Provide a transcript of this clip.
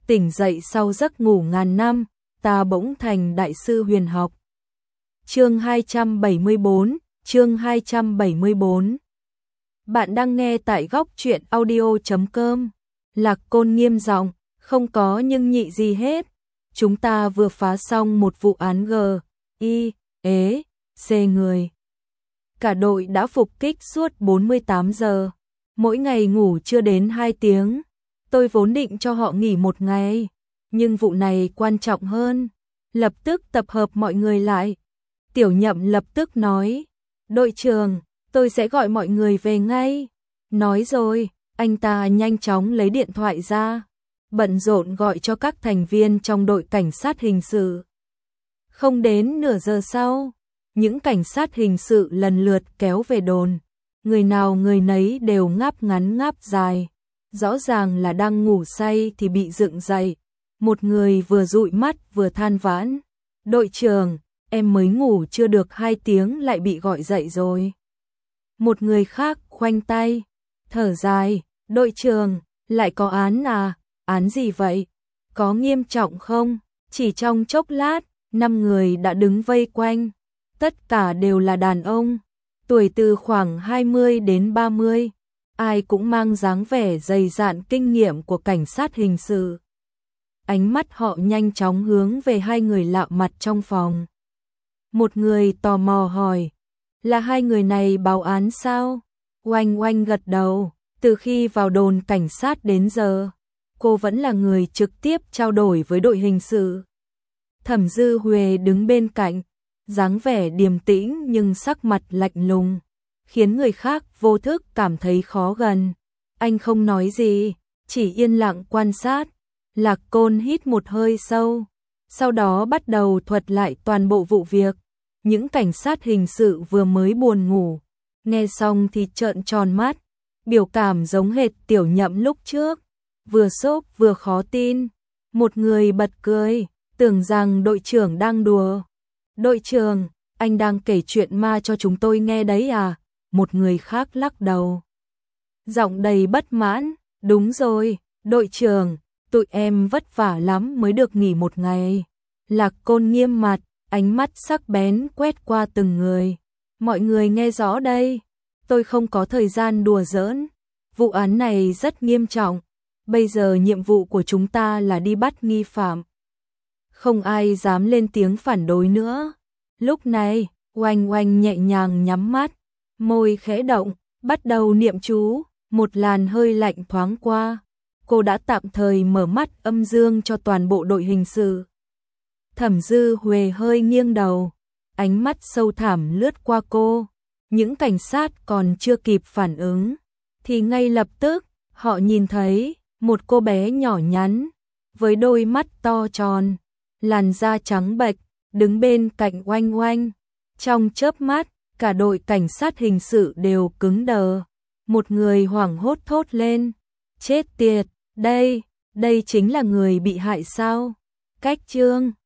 tỉnh dậy sau giấc ngủ ngàn năm, ta bỗng thành đại sư huyền học. Chương 274. Bạn đang nghe tại góc truyện audio.com. Lạc Côn nghiêm giọng, không có nhưng nhị gì hết. Chúng ta vừa phá xong một vụ án C người. Cả đội đã phục kích suốt 48 giờ. Mỗi ngày ngủ chưa đến 2 tiếng. Tôi vốn định cho họ nghỉ một ngày. Nhưng vụ này quan trọng hơn. Lập tức tập hợp mọi người lại. Tiểu Nhậm lập tức nói, đội trưởng, tôi sẽ gọi mọi người về ngay. Nói rồi, anh ta nhanh chóng lấy điện thoại ra, bận rộn gọi cho các thành viên trong đội cảnh sát hình sự. Không đến nửa giờ sau, những cảnh sát hình sự lần lượt kéo về đồn. Người nào người nấy đều ngáp ngắn ngáp dài. Rõ ràng là đang ngủ say thì bị dựng dậy. Một người vừa dụi mắt vừa than vãn, đội trưởng, em mới ngủ chưa được 2 tiếng lại bị gọi dậy rồi. Một người khác khoanh tay, thở dài, đội trưởng, lại có án à, án gì vậy? Có nghiêm trọng không? Chỉ trong chốc lát, 5 người đã đứng vây quanh. Tất cả đều là đàn ông, tuổi từ khoảng 20 đến 30. Ai cũng mang dáng vẻ dày dạn kinh nghiệm của cảnh sát hình sự. Ánh mắt họ nhanh chóng hướng về 2 người lạ mặt trong phòng. Một người tò mò hỏi, là 2 người này báo án sao? Oanh Oanh gật đầu, từ khi vào đồn cảnh sát đến giờ, cô vẫn là người trực tiếp trao đổi với đội hình sự. Thẩm Dư Huệ đứng bên cạnh, dáng vẻ điềm tĩnh nhưng sắc mặt lạnh lùng, khiến người khác vô thức cảm thấy khó gần. Anh không nói gì, chỉ yên lặng quan sát. Lạc Côn hít một hơi sâu, sau đó bắt đầu thuật lại toàn bộ vụ việc. Những cảnh sát hình sự vừa mới buồn ngủ, nghe xong thì trợn tròn mắt, biểu cảm giống hệt Tiểu Nhậm lúc trước, vừa sốc vừa khó tin. Một người bật cười, tưởng rằng đội trưởng đang đùa. Đội trưởng, anh đang kể chuyện ma cho chúng tôi nghe đấy à? Một người khác lắc đầu, giọng đầy bất mãn, đúng rồi, đội trưởng, tụi em vất vả lắm mới được nghỉ một ngày. Lạc Côn nghiêm mặt, ánh mắt sắc bén quét qua từng người. Mọi người nghe rõ đây, tôi không có thời gian đùa giỡn. Vụ án này rất nghiêm trọng. Bây giờ nhiệm vụ của chúng ta là đi bắt nghi phạm. Không ai dám lên tiếng phản đối nữa. Lúc này, Oanh Oanh nhẹ nhàng nhắm mắt, môi khẽ động, bắt đầu niệm chú. Một làn hơi lạnh thoáng qua. Cô đã tạm thời mở mắt âm dương cho toàn bộ đội hình sự. Thẩm Dư Huệ hơi nghiêng đầu, ánh mắt sâu thẳm lướt qua cô. Những cảnh sát còn chưa kịp phản ứng, thì ngay lập tức, họ nhìn thấy một cô bé nhỏ nhắn, với đôi mắt to tròn, làn da trắng bệch, đứng bên cạnh Oanh Oanh. Trong chớp mắt, cả đội cảnh sát hình sự đều cứng đờ. Một người hoảng hốt thốt lên, chết tiệt, đây chính là người bị hại sao? Cách chương